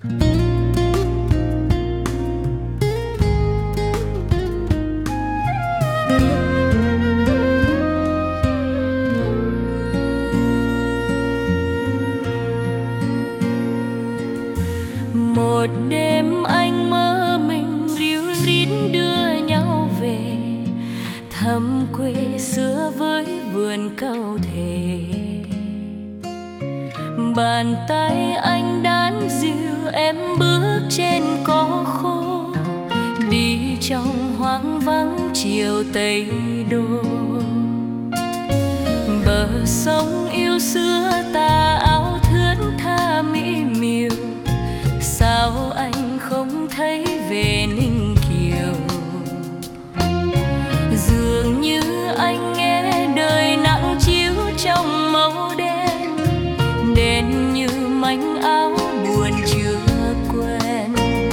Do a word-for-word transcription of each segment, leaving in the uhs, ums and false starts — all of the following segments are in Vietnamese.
Một đêm anh mơ mình ríu rít đưa nhau về thăm quê xưa với vườn cau thề. Bàn tay anh đan dịu em bước trên cỏ khô, đi trong hoang vắng chiều Tây Đô. Bờ sông yêu xưa tà áo thướt tha mỹ miều, sao anh không thấy về Ninh Kiều? Dường như anh nghe đời nặng chiếu trong màu đen, đen như mảnh áo buồn chưa quen.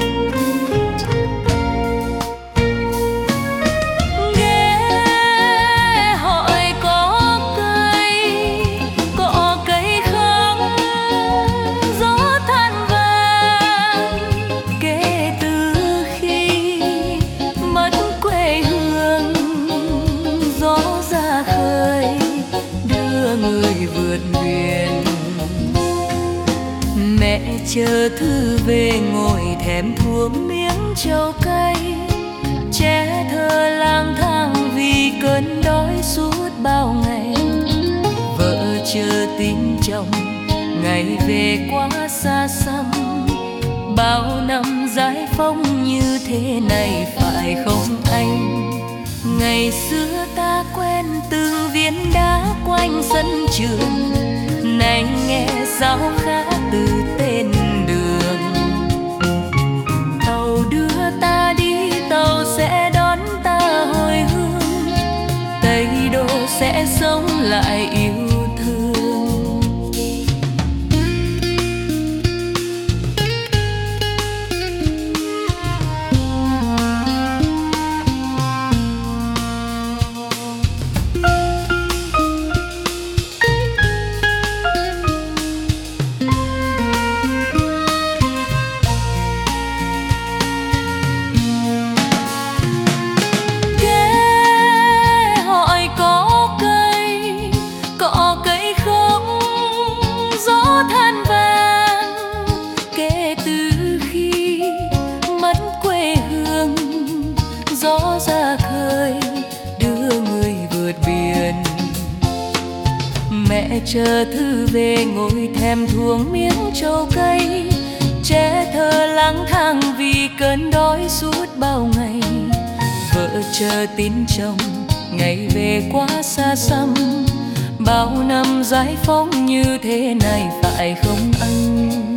Ghé hỏi có cây, có cây không gió than vàng, kể từ khi mất quê hương gió ra khơi đưa người vượt biển. Mẹ chờ thư về ngồi thèm thuốc miếng trầu cay, trẻ thơ lang thang vì cơn đói suốt bao ngày. Vợ chờ tin chồng ngày về quá xa xăm, bao năm giải phóng như thế này phải không anh? Ngày xưa ta quen từng viên đá quanh sân trường, nay nghe sao khác từ tên đường. Tàu đưa ta đi, tàu sẽ đón ta hồi hương, Tây Đô sẽ sống lại yêu thương. Mẹ chờ thư về ngồi thèm thuồng miếng trầu cay, trẻ thơ lang thang vì cơn đói suốt bao ngày. Vợ chờ tin chồng ngày về quá xa xăm, bao năm giải phóng như thế này phải không anh?